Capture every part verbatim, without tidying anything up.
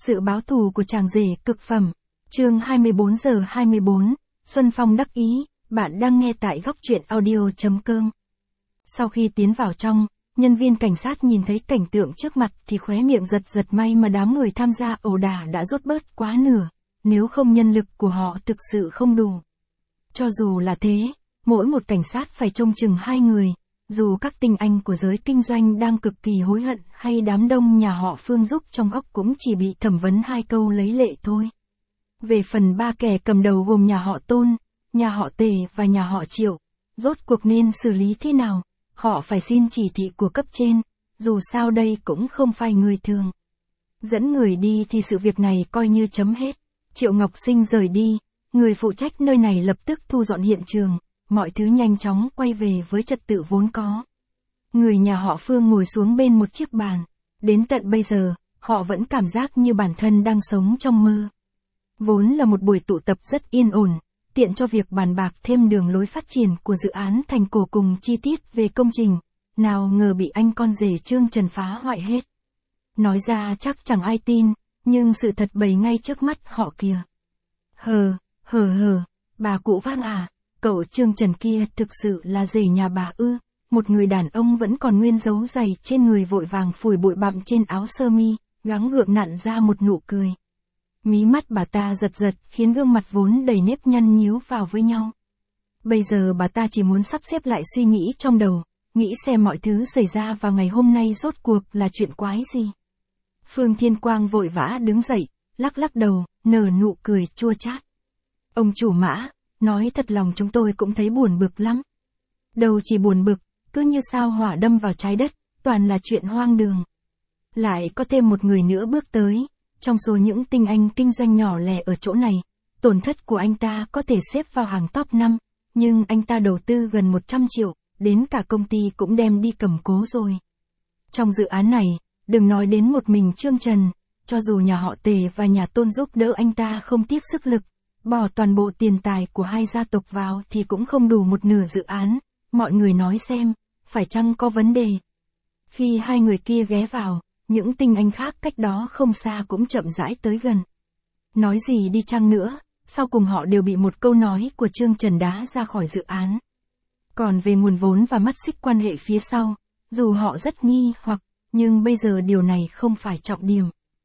Sự báo thù của chàng rể cực phẩm. Chương hai mươi bốn giờ hai mươi bốn, Xuân Phong đắc ý, bạn đang nghe tại góc truyện audio.com. Sau khi tiến vào trong, nhân viên cảnh sát nhìn thấy cảnh tượng trước mặt thì khóe miệng giật giật, may mà đám người tham gia ẩu đả đã rút bớt quá nửa, nếu không nhân lực của họ thực sự không đủ. Cho dù là thế, mỗi một cảnh sát phải trông chừng hai người, dù các tinh anh của giới kinh doanh đang cực kỳ hối hận hay đám đông nhà họ Phương giúp trong góc cũng chỉ bị thẩm vấn hai câu lấy lệ thôi. Về phần ba kẻ cầm đầu gồm nhà họ Tôn, nhà họ Tề và nhà họ Triệu, rốt cuộc nên xử lý thế nào, họ phải xin chỉ thị của cấp trên, dù sao đây cũng không phải người thường. Dẫn người đi thì sự việc này coi như chấm hết. Triệu Ngọc Sinh rời đi, người phụ trách nơi này lập tức thu dọn hiện trường, mọi thứ nhanh chóng quay về với trật tự vốn có. Người nhà họ Phương ngồi xuống bên một chiếc bàn, đến tận bây giờ, họ vẫn cảm giác như bản thân đang sống trong mơ. Vốn là một buổi tụ tập rất yên ổn, tiện cho việc bàn bạc thêm đường lối phát triển của dự án Thành Cổ cùng chi tiết về công trình, nào ngờ bị anh con rể Trương Trần phá hoại hết. Nói ra chắc chẳng ai tin, nhưng sự thật bày ngay trước mắt họ kìa. Hờ, hờ hờ, bà cụ Vang à, cậu Trương Trần kia thực sự là rể nhà bà ư? Một người đàn ông vẫn còn nguyên dấu giày trên người vội vàng phủi bụi bặm trên áo sơ mi, gắng gượng nặn ra một nụ cười. Mí mắt bà ta giật giật khiến gương mặt vốn đầy nếp nhăn nhíu vào với nhau. Bây giờ bà ta chỉ muốn sắp xếp lại suy nghĩ trong đầu, nghĩ xem mọi thứ xảy ra vào ngày hôm nay rốt cuộc là chuyện quái gì. Phương Thiên Quang vội vã đứng dậy, lắc lắc đầu, nở nụ cười chua chát. Ông chủ Mã, nói thật lòng chúng tôi cũng thấy buồn bực lắm. Đâu chỉ buồn bực, cứ như sao hỏa đâm vào trái đất, toàn là chuyện hoang đường. Lại có thêm một người nữa bước tới, trong số những tinh anh kinh doanh nhỏ lẻ ở chỗ này, tổn thất của anh ta có thể xếp vào hàng top năm, nhưng anh ta đầu tư gần một trăm triệu, đến cả công ty cũng đem đi cầm cố rồi. Trong dự án này, đừng nói đến một mình Trương Trần, cho dù nhà họ Tề và nhà Tôn giúp đỡ anh ta không tiếc sức lực, bỏ toàn bộ tiền tài của hai gia tộc vào thì cũng không đủ một nửa dự án, mọi người nói xem, phải chăng có vấn đề. Khi hai người kia ghé vào, những tinh anh khác cách đó không xa cũng chậm rãi tới gần. Nói gì đi chăng nữa, sau cùng họ đều bị một câu nói của Trương Trần đá ra khỏi dự án. Còn về nguồn vốn và mắt xích quan hệ phía sau, dù họ rất nghi hoặc, nhưng bây giờ điều này không phải trọng điểm.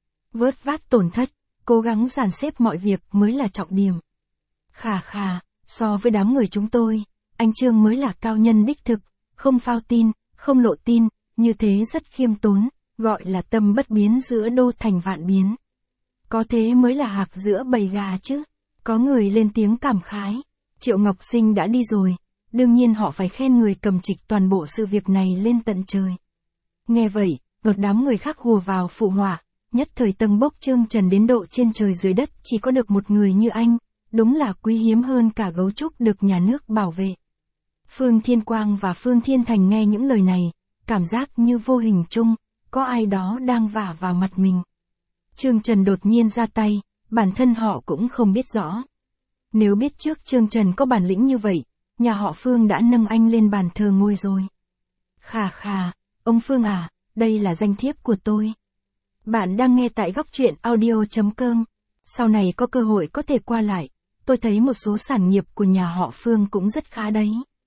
Vớt vát tổn thất, cố gắng dàn xếp mọi việc mới là trọng điểm. Khà khà, so với đám người chúng tôi, anh Trương mới là cao nhân đích thực, không phao tin, không lộ tin, như thế rất khiêm tốn, gọi là tâm bất biến giữa đô thành vạn biến. Có thế mới là hạc giữa bầy gà chứ. Có người lên tiếng cảm khái. Triệu Ngọc Sinh đã đi rồi, đương nhiên họ phải khen người cầm trịch toàn bộ sự việc này lên tận trời. Nghe vậy, một đám người khác hùa vào phụ họa, nhất thời tầng bốc Trương Trần đến độ trên trời dưới đất chỉ có được một người như anh, đúng là quý hiếm hơn cả gấu trúc được nhà nước bảo vệ. Phương Thiên Quang và Phương Thiên Thành nghe những lời này, cảm giác như vô hình chung, có ai đó đang vả vào mặt mình. Trương Trần đột nhiên ra tay, bản thân họ cũng không biết rõ. Nếu biết trước Trương Trần có bản lĩnh như vậy, nhà họ Phương đã nâng anh lên bàn thờ ngôi rồi. Khà khà, ông Phương à, đây là danh thiếp của tôi. Bạn đang nghe tại góc truyện audio.com. Sau này có cơ hội có thể qua lại, tôi thấy một số sản nghiệp của nhà họ Phương cũng rất khá đấy.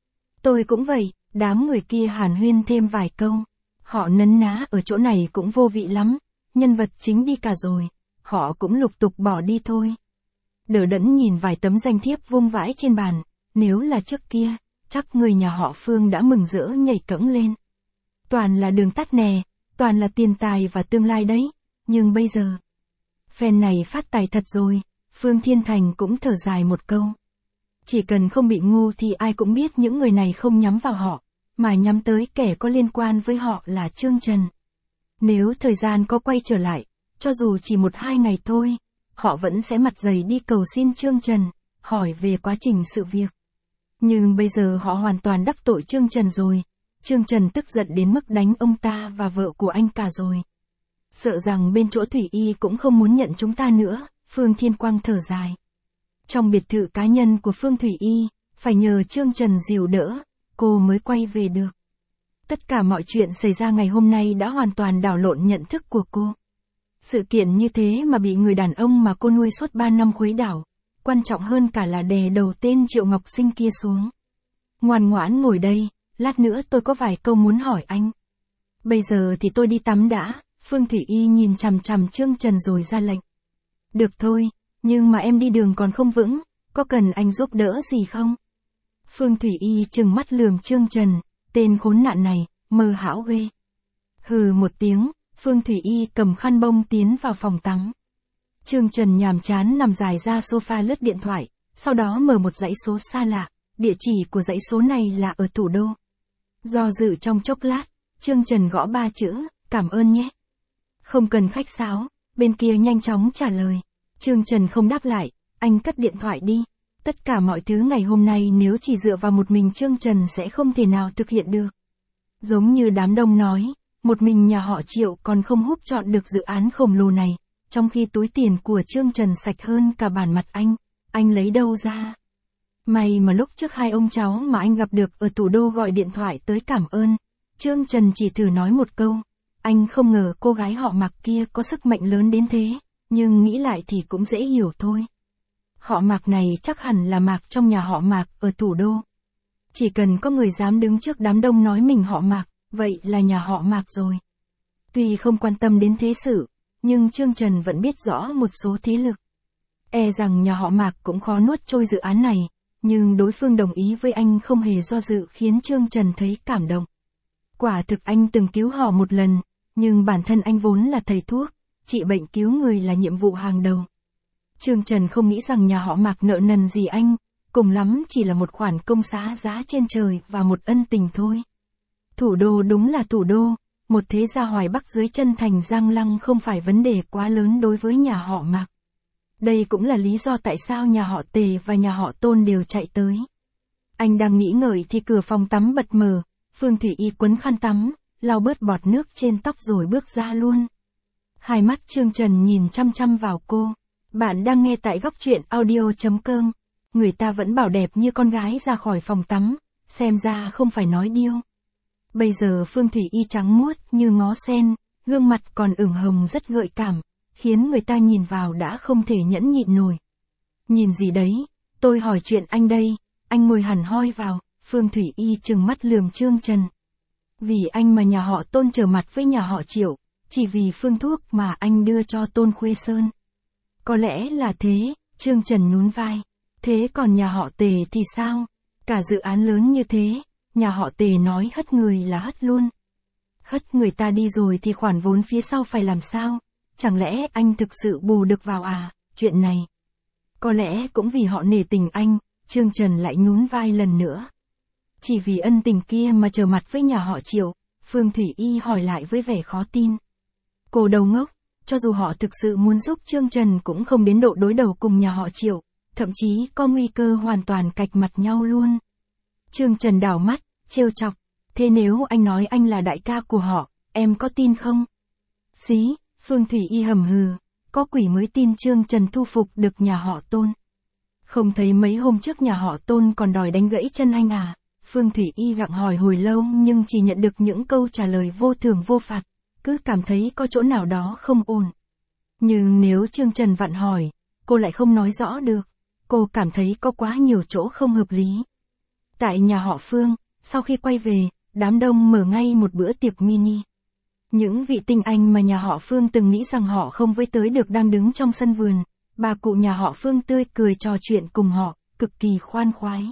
Tôi cũng vậy, đám người kia hàn huyên thêm vài câu. Họ nấn ná ở chỗ này cũng vô vị lắm, nhân vật chính đi cả rồi, họ cũng lục tục bỏ đi thôi. Đờ đẫn nhìn vài tấm danh thiếp vung vãi trên bàn, nếu là trước kia, chắc người nhà họ Phương đã mừng rỡ nhảy cẫng lên. Toàn là đường tắt nè, toàn là tiền tài và tương lai đấy, nhưng bây giờ, phen này phát tài thật rồi, Phương Thiên Thành cũng thở dài một câu. Chỉ cần không bị ngu thì ai cũng biết những người này không nhắm vào họ, mà nhắm tới kẻ có liên quan với họ là Trương Trần. Nếu thời gian có quay trở lại, cho dù chỉ một hai ngày thôi, họ vẫn sẽ mặt dày đi cầu xin Trương Trần, hỏi về quá trình sự việc. Nhưng bây giờ họ hoàn toàn đắc tội Trương Trần rồi, Trương Trần tức giận đến mức đánh ông ta và vợ của anh cả rồi. Sợ rằng bên chỗ Thủy Y cũng không muốn nhận chúng ta nữa, Phương Thiên Quang thở dài. Trong biệt thự cá nhân của Phương Thủy Y, phải nhờ Trương Trần dìu đỡ, cô mới quay về được. Tất cả mọi chuyện xảy ra ngày hôm nay đã hoàn toàn đảo lộn nhận thức của cô. Sự kiện như thế mà bị người đàn ông mà cô nuôi suốt ba năm khuấy đảo, quan trọng hơn cả là đè đầu tên Triệu Ngọc Sinh kia xuống. Ngoan ngoãn ngồi đây, lát nữa tôi có vài câu muốn hỏi anh. Bây giờ thì tôi đi tắm đã, Phương Thủy Y nhìn chằm chằm Trương Trần rồi ra lệnh. Được thôi, nhưng mà em đi đường còn không vững, có cần anh giúp đỡ gì không? Phương Thủy Y trừng mắt lườm Trương Trần, tên khốn nạn này, mơ hão ghê. Hừ một tiếng, Phương Thủy Y cầm khăn bông tiến vào phòng tắm. Trương Trần nhàm chán nằm dài ra sofa lướt điện thoại, sau đó mở một dãy số xa lạ, địa chỉ của dãy số này là ở thủ đô. Do dự trong chốc lát, Trương Trần gõ ba chữ, cảm ơn nhé. Không cần khách sáo, bên kia nhanh chóng trả lời. Trương Trần không đáp lại, anh cất điện thoại đi. Tất cả mọi thứ ngày hôm nay nếu chỉ dựa vào một mình Trương Trần sẽ không thể nào thực hiện được. Giống như đám đông nói, một mình nhà họ Triệu còn không húp chọn được dự án khổng lồ này, trong khi túi tiền của Trương Trần sạch hơn cả bản mặt anh, anh lấy đâu ra? May mà lúc trước hai ông cháu mà anh gặp được ở thủ đô gọi điện thoại tới cảm ơn, Trương Trần chỉ thử nói một câu, anh không ngờ cô gái họ Mạc kia có sức mạnh lớn đến thế, nhưng nghĩ lại thì cũng dễ hiểu thôi. Họ Mạc này chắc hẳn là Mạc trong nhà họ Mạc ở thủ đô. Chỉ cần có người dám đứng trước đám đông nói mình họ Mạc, vậy là nhà họ Mạc rồi. Tuy không quan tâm đến thế sự, nhưng Trương Trần vẫn biết rõ một số thế lực. E rằng nhà họ Mạc cũng khó nuốt trôi dự án này, nhưng đối phương đồng ý với anh không hề do dự khiến Trương Trần thấy cảm động. Quả thực anh từng cứu họ một lần, nhưng bản thân anh vốn là thầy thuốc, trị bệnh cứu người là nhiệm vụ hàng đầu. Trương Trần không nghĩ rằng nhà họ Mạc nợ nần gì anh, cùng lắm chỉ là một khoản công xá giá trên trời và một ân tình thôi. Thủ đô đúng là thủ đô, một thế gia Hoài Bắc dưới chân thành Giang Lăng không phải vấn đề quá lớn đối với nhà họ Mạc. Đây cũng là lý do tại sao nhà họ Tề và nhà họ Tôn đều chạy tới. Anh đang nghĩ ngợi thì cửa phòng tắm bật mở, Phương Thủy Y quấn khăn tắm, lau bớt bọt nước trên tóc rồi bước ra luôn. Hai mắt Trương Trần nhìn chăm chăm vào cô. Bạn đang nghe tại góc truyện audio chấm com. Người ta vẫn bảo đẹp như con gái ra khỏi phòng tắm, xem ra không phải nói điêu. Bây giờ Phương Thủy Y trắng muốt như ngó sen, gương mặt còn ửng hồng rất gợi cảm, khiến người ta nhìn vào đã không thể nhẫn nhịn nổi. Nhìn gì đấy, tôi hỏi chuyện anh đây, anh ngồi hẳn hoi vào, Phương Thủy Y trừng mắt lườm Trương Trần. Vì anh mà nhà họ Tôn trở mặt với nhà họ Triệu, chỉ vì phương thuốc mà anh đưa cho Tôn Khuê Sơn. Có lẽ là thế, Trương Trần nhún vai. Thế còn nhà họ Tề thì sao? Cả dự án lớn như thế, nhà họ Tề nói hất người là hất luôn. Hất người ta đi rồi thì khoản vốn phía sau phải làm sao? Chẳng lẽ anh thực sự bù được vào à, chuyện này? Có lẽ cũng vì họ nể tình anh, Trương Trần lại nhún vai lần nữa. Chỉ vì ân tình kia mà trở mặt với nhà họ Triệu, Phương Thủy Y hỏi lại với vẻ khó tin. Cô đầu ngốc, cho dù họ thực sự muốn giúp Trương Trần cũng không đến độ đối đầu cùng nhà họ Triệu, thậm chí có nguy cơ hoàn toàn cạch mặt nhau luôn. Trương Trần đảo mắt, trêu chọc, thế nếu anh nói anh là đại ca của họ, em có tin không? Xí, Phương Thủy Y hầm hừ, có quỷ mới tin Trương Trần thu phục được nhà họ Tôn. Không thấy mấy hôm trước nhà họ Tôn còn đòi đánh gãy chân anh à? Phương Thủy Y gặng hỏi hồi lâu nhưng chỉ nhận được những câu trả lời vô thưởng vô phạt, cứ cảm thấy có chỗ nào đó không ổn. Nhưng nếu Trương Trần vặn hỏi, cô lại không nói rõ được, cô cảm thấy có quá nhiều chỗ không hợp lý. Tại nhà họ Phương, sau khi quay về, đám đông mở ngay một bữa tiệc mini. Những vị tinh anh mà nhà họ Phương từng nghĩ rằng họ không với tới được đang đứng trong sân vườn, bà cụ nhà họ Phương tươi cười trò chuyện cùng họ, cực kỳ khoan khoái.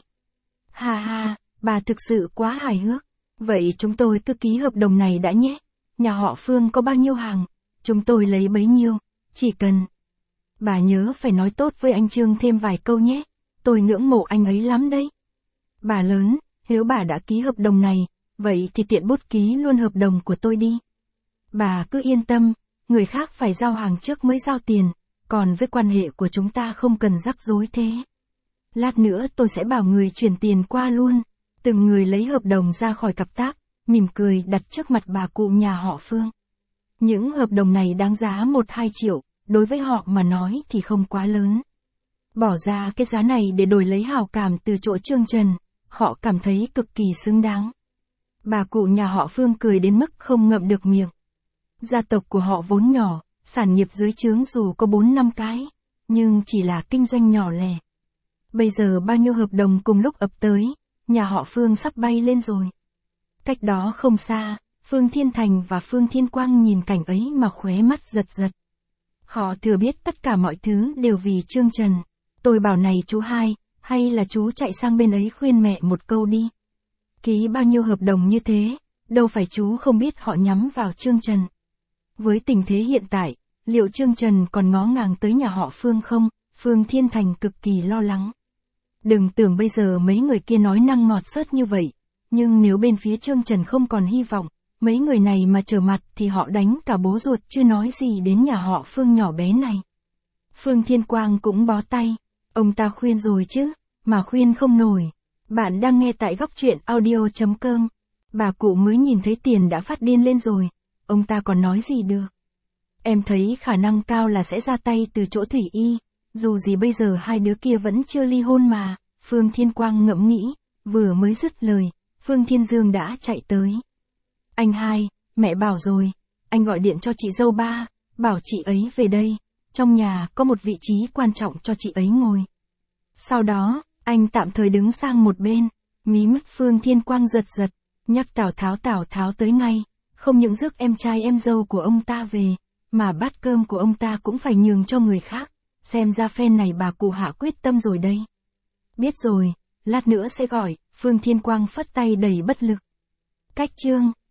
Ha ha, bà thực sự quá hài hước. Vậy chúng tôi cứ ký hợp đồng này đã nhé. Nhà họ Phương có bao nhiêu hàng, chúng tôi lấy bấy nhiêu, chỉ cần. Bà nhớ phải nói tốt với anh Trương thêm vài câu nhé, tôi ngưỡng mộ anh ấy lắm đấy. Bà lớn, nếu bà đã ký hợp đồng này, vậy thì tiện bút ký luôn hợp đồng của tôi đi. Bà cứ yên tâm, người khác phải giao hàng trước mới giao tiền, còn với quan hệ của chúng ta không cần rắc rối thế. Lát nữa tôi sẽ bảo người chuyển tiền qua luôn. Từng người lấy hợp đồng ra khỏi cặp táp, mỉm cười đặt trước mặt bà cụ nhà họ Phương. Những hợp đồng này đáng giá một hai triệu, đối với họ mà nói thì không quá lớn. Bỏ ra cái giá này để đổi lấy hào cảm từ chỗ Trương Trần, họ cảm thấy cực kỳ xứng đáng. Bà cụ nhà họ Phương cười đến mức không ngậm được miệng. Gia tộc của họ vốn nhỏ, sản nghiệp dưới trướng dù có bốn năm cái, nhưng chỉ là kinh doanh nhỏ lẻ. Bây giờ bao nhiêu hợp đồng cùng lúc ập tới, nhà họ Phương sắp bay lên rồi. Cách đó không xa, Phương Thiên Thành và Phương Thiên Quang nhìn cảnh ấy mà khóe mắt giật giật. Họ thừa biết tất cả mọi thứ đều vì Trương Trần. Tôi bảo này chú hai, hay là chú chạy sang bên ấy khuyên mẹ một câu đi. Ký bao nhiêu hợp đồng như thế, đâu phải chú không biết họ nhắm vào Trương Trần. Với tình thế hiện tại, liệu Trương Trần còn ngó ngàng tới nhà họ Phương không? Phương Thiên Thành cực kỳ lo lắng. Đừng tưởng bây giờ mấy người kia nói năng ngọt xớt như vậy, nhưng nếu bên phía Trương Trần không còn hy vọng, mấy người này mà trở mặt thì họ đánh cả bố ruột chứ nói gì đến nhà họ Phương nhỏ bé này. Phương Thiên Quang cũng bó tay, ông ta khuyên rồi chứ, mà khuyên không nổi. Bạn đang nghe tại góc truyện audio chấm com. Bà cụ mới nhìn thấy tiền đã phát điên lên rồi, ông ta còn nói gì được. Em thấy khả năng cao là sẽ ra tay từ chỗ Thủy Y, dù gì bây giờ hai đứa kia vẫn chưa ly hôn mà. Phương Thiên Quang ngẫm nghĩ, vừa mới dứt lời, Phương Thiên Dương đã chạy tới. Anh hai, mẹ bảo rồi, anh gọi điện cho chị dâu ba, bảo chị ấy về đây, trong nhà có một vị trí quan trọng cho chị ấy ngồi. Sau đó, anh tạm thời đứng sang một bên, mí mắt Phương Thiên Quang giật giật, nhắc Tào Tháo Tào Tháo tới ngay, không những rước em trai em dâu của ông ta về, mà bát cơm của ông ta cũng phải nhường cho người khác, xem ra phen này bà cụ hạ quyết tâm rồi đây. Biết rồi, lát nữa sẽ gọi, Phương Thiên Quang phất tay đầy bất lực. Cách chương